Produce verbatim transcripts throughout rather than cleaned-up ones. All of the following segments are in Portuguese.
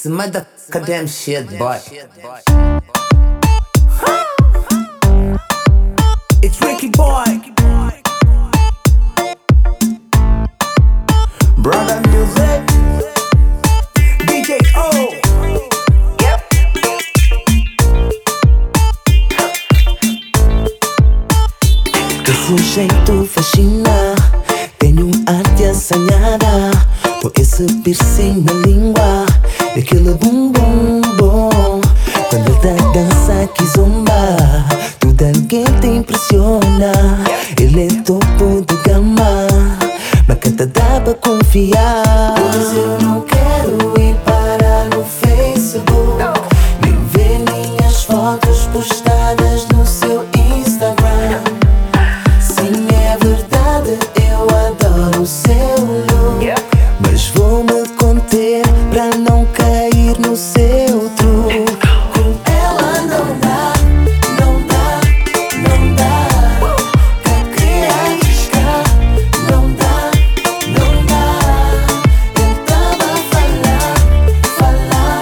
It's mother goddamn shit, boy. It's Ricky Boy. Brother Music. D J O. Esse jeito fascina, tenho arte assanhada, com esse piercing na língua e aquele bum bum bum. Quando ele tá dança que zomba, tudo alguém te impressiona. Ele é topo de gama, mas canta dá pra confiar. Pois eu não quero ir parar no Facebook, nem ver minhas fotos postadas no seu Instagram. Sim, é verdade, eu adoro o seu look, mas vou me conter pra não cair no seu truque. Com ela não dá, não dá, não dá. Quem quer arriscar, não dá, não dá. Eu tava a falar, falar,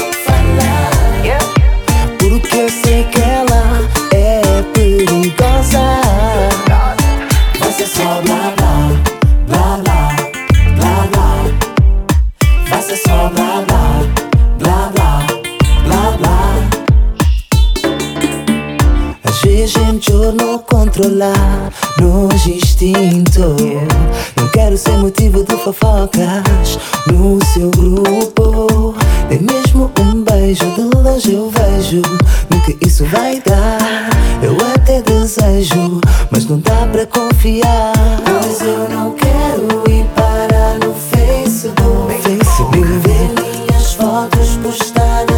falar, porque eu sei que ela é perigosa. Vai ser só blá blá, blá blá, blá blá. Vai ser só blá blá, blá blá, blá blá. Às vezes é melhor não controlar nos instintos. Não quero ser motivo de fofocas no seu grupo. Nem mesmo um beijo de longe eu vejo no que isso vai dar. Eu até desejo, mas não dá pra confiar. Pois eu não quero ir parar no Facebook, Facebook. Ver minhas fotos postadas